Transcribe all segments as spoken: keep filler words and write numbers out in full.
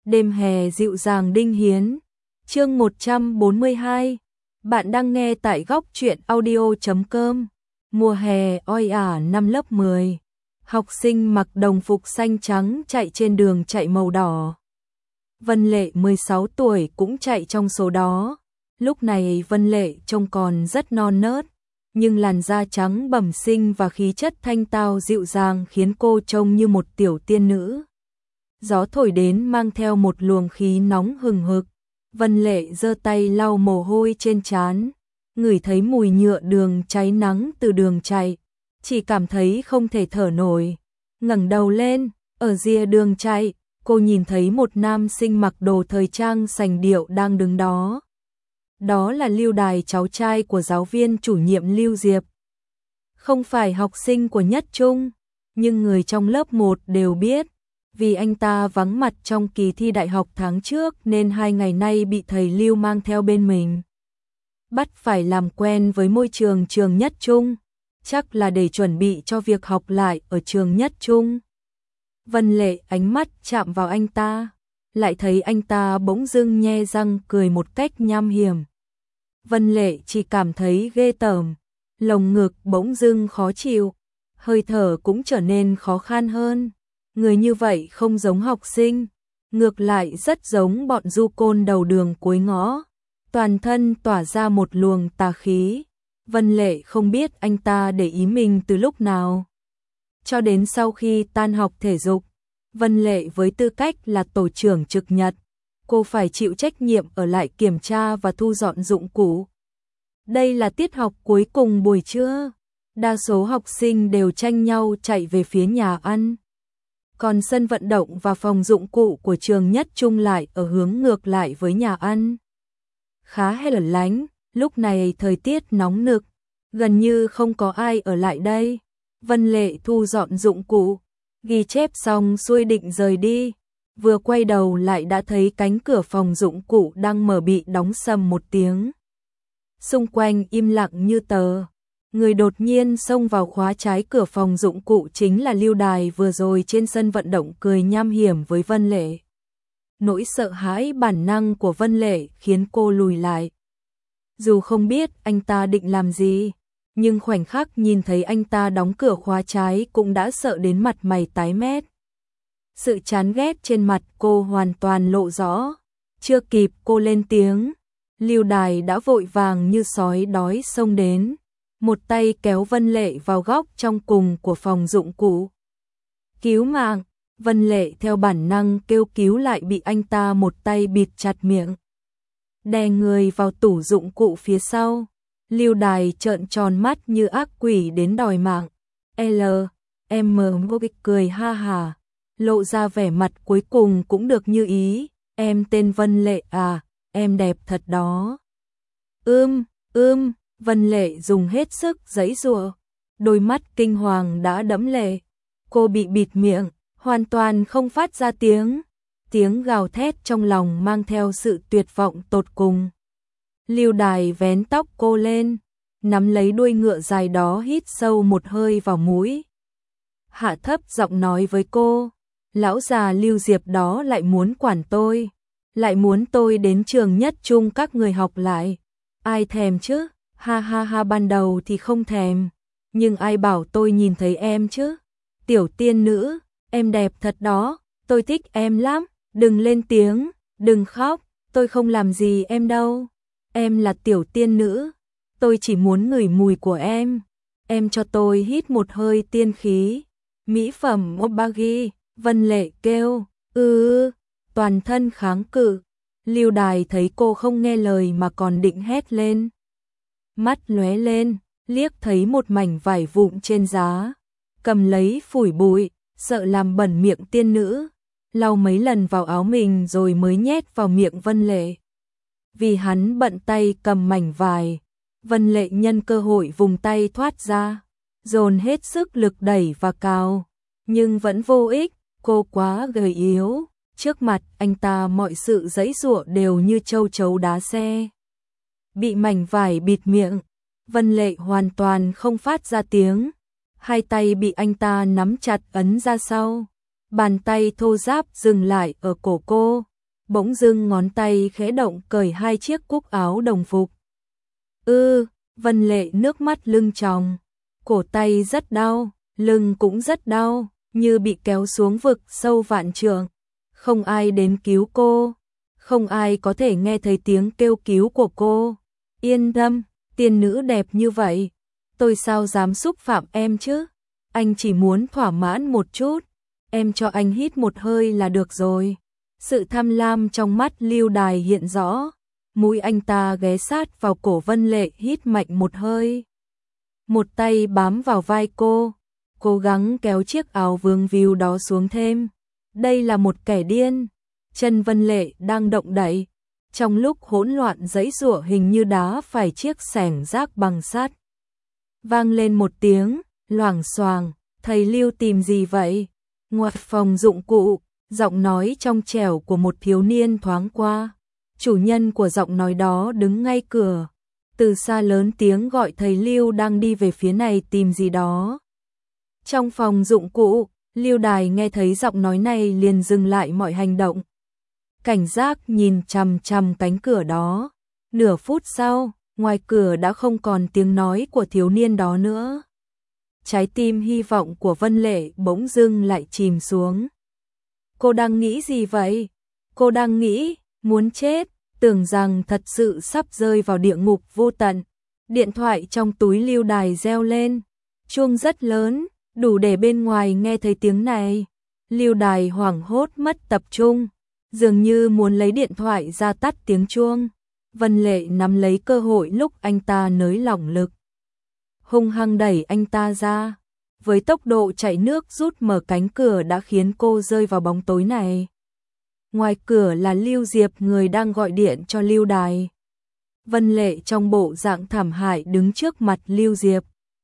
Đêm hè dịu dàng Đinh Hiến. Chương một trăm bốn mươi hai. Bạn đang nghe tại góc truyện audio chấm com. Mùa hè oi ả năm lớp mười. Học sinh mặc đồng phục xanh trắng chạy trên đường chạy màu đỏ. Vân Lệ mười sáu tuổi cũng chạy trong số đó. Lúc này Vân Lệ trông còn rất non nớt, nhưng làn da trắng bẩm sinh và khí chất thanh tao dịu dàng khiến cô trông như một tiểu tiên nữ. Gió thổi đến mang theo một luồng khí nóng hừng hực. Vân Lệ giơ tay lau mồ hôi trên trán, ngửi thấy mùi nhựa đường cháy nắng từ đường chạy, chỉ cảm thấy không thể thở nổi. Ngẩng đầu lên, ở rìa đường chạy, cô nhìn thấy một nam sinh mặc đồ thời trang sành điệu đang đứng đó. Đó là Lưu Đài, cháu trai của giáo viên chủ nhiệm Lưu Diệp. Không phải học sinh của Nhất Trung, nhưng người trong lớp một đều biết, vì anh ta vắng mặt trong kỳ thi đại học tháng trước nên hai ngày nay bị thầy Lưu mang theo bên mình. Bắt phải làm quen với môi trường trường Nhất Trung, chắc là để chuẩn bị cho việc học lại ở trường Nhất Trung. Vân Lệ ánh mắt chạm vào anh ta, lại thấy anh ta bỗng dưng nhe răng cười một cách nham hiểm. Vân Lệ chỉ cảm thấy ghê tởm, lồng ngực bỗng dưng khó chịu, hơi thở cũng trở nên khó khăn hơn. Người như vậy không giống học sinh, ngược lại rất giống bọn du côn đầu đường cuối ngõ, toàn thân tỏa ra một luồng tà khí. Vân Lệ không biết anh ta để ý mình từ lúc nào. Cho đến sau khi tan học thể dục, Vân Lệ với tư cách là tổ trưởng trực nhật, cô phải chịu trách nhiệm ở lại kiểm tra và thu dọn dụng cụ. Đây là tiết học cuối cùng buổi trưa, đa số học sinh đều tranh nhau chạy về phía nhà ăn. Còn sân vận động và phòng dụng cụ của trường Nhất Trung lại ở hướng ngược lại với nhà ăn. Khá hẻo lánh, lúc này thời tiết nóng nực, gần như không có ai ở lại đây. Vân Lệ thu dọn dụng cụ, ghi chép xong xuôi định rời đi, vừa quay đầu lại đã thấy cánh cửa phòng dụng cụ đang mở bị đóng sầm một tiếng. Xung quanh im lặng như tờ. Người đột nhiên xông vào khóa trái cửa phòng dụng cụ chính là Lưu Đài vừa rồi trên sân vận động cười nham hiểm với Vân Lệ. Nỗi sợ hãi bản năng của Vân Lệ khiến cô lùi lại. Dù không biết anh ta định làm gì, nhưng khoảnh khắc nhìn thấy anh ta đóng cửa khóa trái cũng đã sợ đến mặt mày tái mét. Sự chán ghét trên mặt cô hoàn toàn lộ rõ. Chưa kịp cô lên tiếng, Lưu Đài đã vội vàng như sói đói xông đến, một tay kéo Vân Lệ vào góc trong cùng của phòng dụng cụ. Cứu mạng! Vân Lệ theo bản năng kêu cứu lại bị anh ta một tay bịt chặt miệng. Đè người vào tủ dụng cụ phía sau. Lưu Đài trợn tròn mắt như ác quỷ đến đòi mạng. L, M vô kịch cười ha hà, lộ ra vẻ mặt cuối cùng cũng được như ý. Em tên Vân Lệ à, em đẹp thật đó. Ưm, ưm, Vân Lệ dùng hết sức giãy giụa, đôi mắt kinh hoàng đã đẫm lệ. Cô bị bịt miệng, hoàn toàn không phát ra tiếng. Tiếng gào thét trong lòng mang theo sự tuyệt vọng tột cùng. Lưu Đài vén tóc cô lên, nắm lấy đuôi ngựa dài đó hít sâu một hơi vào mũi. Hạ thấp giọng nói với cô, lão già Lưu Diệp đó lại muốn quản tôi, lại muốn tôi đến trường Nhất Trung các người học lại. Ai thèm chứ, ha ha ha, ban đầu thì không thèm, nhưng ai bảo tôi nhìn thấy em chứ. Tiểu tiên nữ, em đẹp thật đó, tôi thích em lắm, đừng lên tiếng, đừng khóc, tôi không làm gì em đâu. Em là tiểu tiên nữ, tôi chỉ muốn ngửi mùi của em. Em cho tôi hít một hơi tiên khí. Mỹ phẩm Obagi, Vân Lệ kêu, ư, toàn thân kháng cự. Lưu Đài thấy cô không nghe lời mà còn định hét lên. Mắt lóe lên, liếc thấy một mảnh vải vụn trên giá. Cầm lấy phủi bụi, sợ làm bẩn miệng tiên nữ. Lau mấy lần vào áo mình rồi mới nhét vào miệng Vân Lệ. Vì hắn bận tay cầm mảnh vải, Vân Lệ nhân cơ hội vùng tay thoát ra, dồn hết sức lực đẩy và cào, nhưng vẫn vô ích, cô quá gầy yếu, trước mặt anh ta mọi sự giãy giụa đều như châu chấu đá xe. Bị mảnh vải bịt miệng, Vân Lệ hoàn toàn không phát ra tiếng, hai tay bị anh ta nắm chặt ấn ra sau, bàn tay thô ráp dừng lại ở cổ cô, bỗng dưng ngón tay khẽ động cởi hai chiếc cúc áo đồng phục. Ư, Vân Lệ nước mắt lưng tròng, cổ tay rất đau, lưng cũng rất đau, như bị kéo xuống vực sâu vạn trượng. Không ai đến cứu cô, không ai có thể nghe thấy tiếng kêu cứu của cô. Yên tâm, tiên nữ đẹp như vậy, tôi sao dám xúc phạm em chứ? Anh chỉ muốn thỏa mãn một chút, em cho anh hít một hơi là được rồi. Sự tham lam trong mắt Lưu Đài hiện rõ, mũi anh ta ghé sát vào cổ Vân Lệ hít mạnh một hơi. Một tay bám vào vai cô, cố gắng kéo chiếc áo vương víu đó xuống thêm. Đây là một kẻ điên. Chân Vân Lệ đang động đậy, trong lúc hỗn loạn giãy giụa hình như đá phải chiếc xẻng rác bằng sắt. Vang lên một tiếng, loảng xoảng, thầy Lưu tìm gì vậy? Ngoài phòng dụng cụ, giọng nói trong trẻo của một thiếu niên thoáng qua. Chủ nhân của giọng nói đó đứng ngay cửa, từ xa lớn tiếng gọi thầy Lưu đang đi về phía này tìm gì đó. Trong phòng dụng cụ, Lưu Đài nghe thấy giọng nói này liền dừng lại mọi hành động. Cảnh giác nhìn chằm chằm cánh cửa đó. Nửa phút sau, ngoài cửa đã không còn tiếng nói của thiếu niên đó nữa. Trái tim hy vọng của Vân Lệ bỗng dưng lại chìm xuống. Cô đang nghĩ gì vậy? Cô đang nghĩ, muốn chết, tưởng rằng thật sự sắp rơi vào địa ngục vô tận. Điện thoại trong túi Lưu Đài reo lên, chuông rất lớn, đủ để bên ngoài nghe thấy tiếng này. Lưu Đài hoảng hốt mất tập trung, dường như muốn lấy điện thoại ra tắt tiếng chuông. Vân Lệ nắm lấy cơ hội lúc anh ta nới lỏng lực, hung hăng đẩy anh ta ra. Với tốc độ chạy nước rút mở cánh cửa đã khiến cô rơi vào bóng tối này. Ngoài cửa là Lưu Diệp, người đang gọi điện cho Lưu Đài. Vân Lệ trong bộ dạng thảm hại đứng trước mặt Lưu Diệp.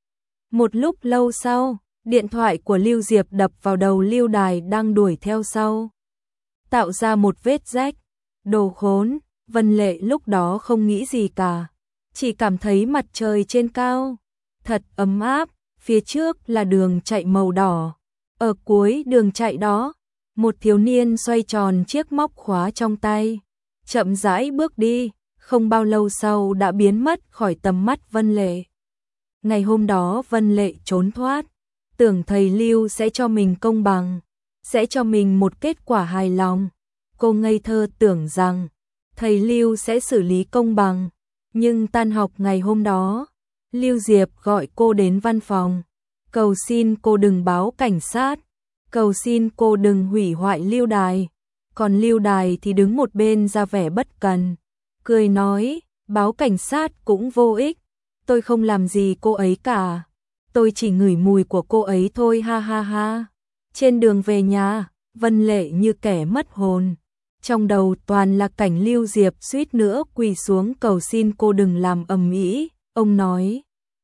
Một lúc lâu sau, điện thoại của Lưu Diệp đập vào đầu Lưu Đài đang đuổi theo sau, tạo ra một vết rách. Đồ khốn, Vân Lệ lúc đó không nghĩ gì cả, chỉ cảm thấy mặt trời trên cao thật ấm áp, phía trước là đường chạy màu đỏ. Ở cuối đường chạy đó, một thiếu niên xoay tròn chiếc móc khóa trong tay, chậm rãi bước đi, không bao lâu sau đã biến mất khỏi tầm mắt Vân Lệ. Ngày hôm đó Vân Lệ trốn thoát, tưởng thầy Lưu sẽ cho mình công bằng, sẽ cho mình một kết quả hài lòng. Cô ngây thơ tưởng rằng thầy Lưu sẽ xử lý công bằng, nhưng tan học ngày hôm đó, Lưu Diệp gọi cô đến văn phòng, cầu xin cô đừng báo cảnh sát, cầu xin cô đừng hủy hoại Lưu Đài. Còn Lưu Đài thì đứng một bên ra vẻ bất cần, cười nói, báo cảnh sát cũng vô ích, tôi không làm gì cô ấy cả, tôi chỉ ngửi mùi của cô ấy thôi, ha ha ha. Trên đường về nhà, Vân Lệ như kẻ mất hồn, trong đầu toàn là cảnh Lưu Diệp suýt nữa quỳ xuống cầu xin cô đừng làm ầm ĩ. Ông nói,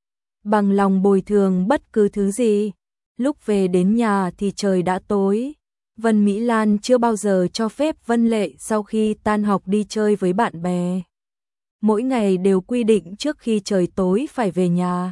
bằng lòng bồi thường bất cứ thứ gì. Lúc về đến nhà thì trời đã tối. Vân Mỹ Lan chưa bao giờ cho phép Vân Lệ sau khi tan học đi chơi với bạn bè. Mỗi ngày đều quy định trước khi trời tối phải về nhà.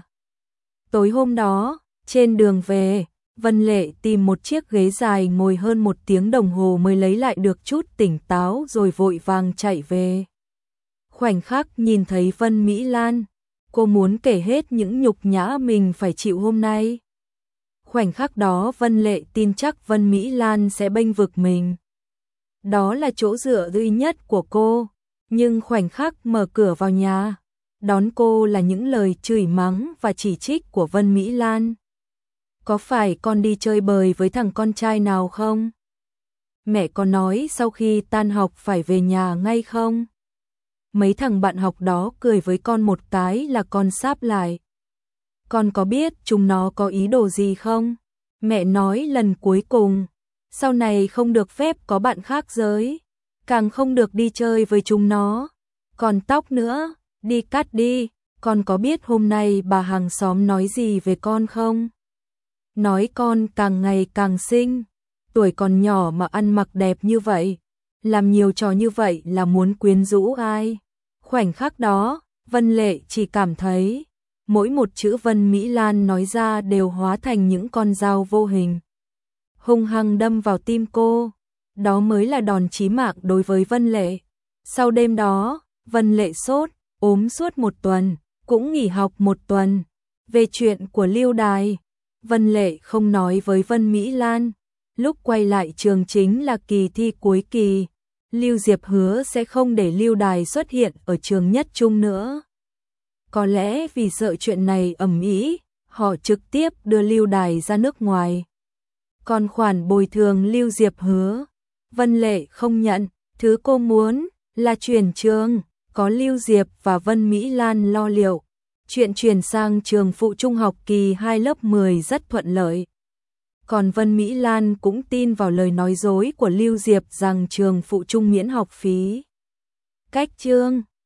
Tối hôm đó, trên đường về, Vân Lệ tìm một chiếc ghế dài ngồi hơn một tiếng đồng hồ mới lấy lại được chút tỉnh táo rồi vội vàng chạy về. Khoảnh khắc nhìn thấy Vân Mỹ Lan, cô muốn kể hết những nhục nhã mình phải chịu hôm nay. Khoảnh khắc đó Vân Lệ tin chắc Vân Mỹ Lan sẽ bênh vực mình. Đó là chỗ dựa duy nhất của cô. Nhưng khoảnh khắc mở cửa vào nhà, đón cô là những lời chửi mắng và chỉ trích của Vân Mỹ Lan. Có phải con đi chơi bời với thằng con trai nào không? Mẹ con nói sau khi tan học phải về nhà ngay không? Mấy thằng bạn học đó cười với con một cái là con sáp lại. Con có biết chúng nó có ý đồ gì không? Mẹ nói lần cuối cùng, sau này không được phép có bạn khác giới, càng không được đi chơi với chúng nó. Còn tóc nữa, đi cắt đi. Con có biết hôm nay bà hàng xóm nói gì về con không? Nói con càng ngày càng xinh, tuổi còn nhỏ mà ăn mặc đẹp như vậy, làm nhiều trò như vậy là muốn quyến rũ ai? Khoảnh khắc đó, Vân Lệ chỉ cảm thấy mỗi một chữ Vân Mỹ Lan nói ra đều hóa thành những con dao vô hình, hung hăng đâm vào tim cô. đó mới là đòn chí mạng đối với Vân Lệ. Sau đêm đó, Vân Lệ sốt, ốm suốt một tuần, cũng nghỉ học một tuần. Về chuyện của Lưu Đài, Vân Lệ không nói với Vân Mỹ Lan. Lúc quay lại trường chính là kỳ thi cuối kỳ, Lưu Diệp hứa sẽ không để Lưu Đài xuất hiện ở trường nhất trung nữa. Có lẽ vì sợ chuyện này ầm ĩ, họ trực tiếp đưa Lưu Đài ra nước ngoài. Còn khoản bồi thường Lưu Diệp hứa, Vân Lệ không nhận, thứ cô muốn là chuyển trường, có Lưu Diệp và Vân Mỹ Lan lo liệu. Chuyện chuyển sang trường phụ trung học kỳ hai lớp mười rất thuận lợi. Còn Vân Mỹ Lan cũng tin vào lời nói dối của Lưu Diệp rằng trường phụ trung miễn học phí. Cách chương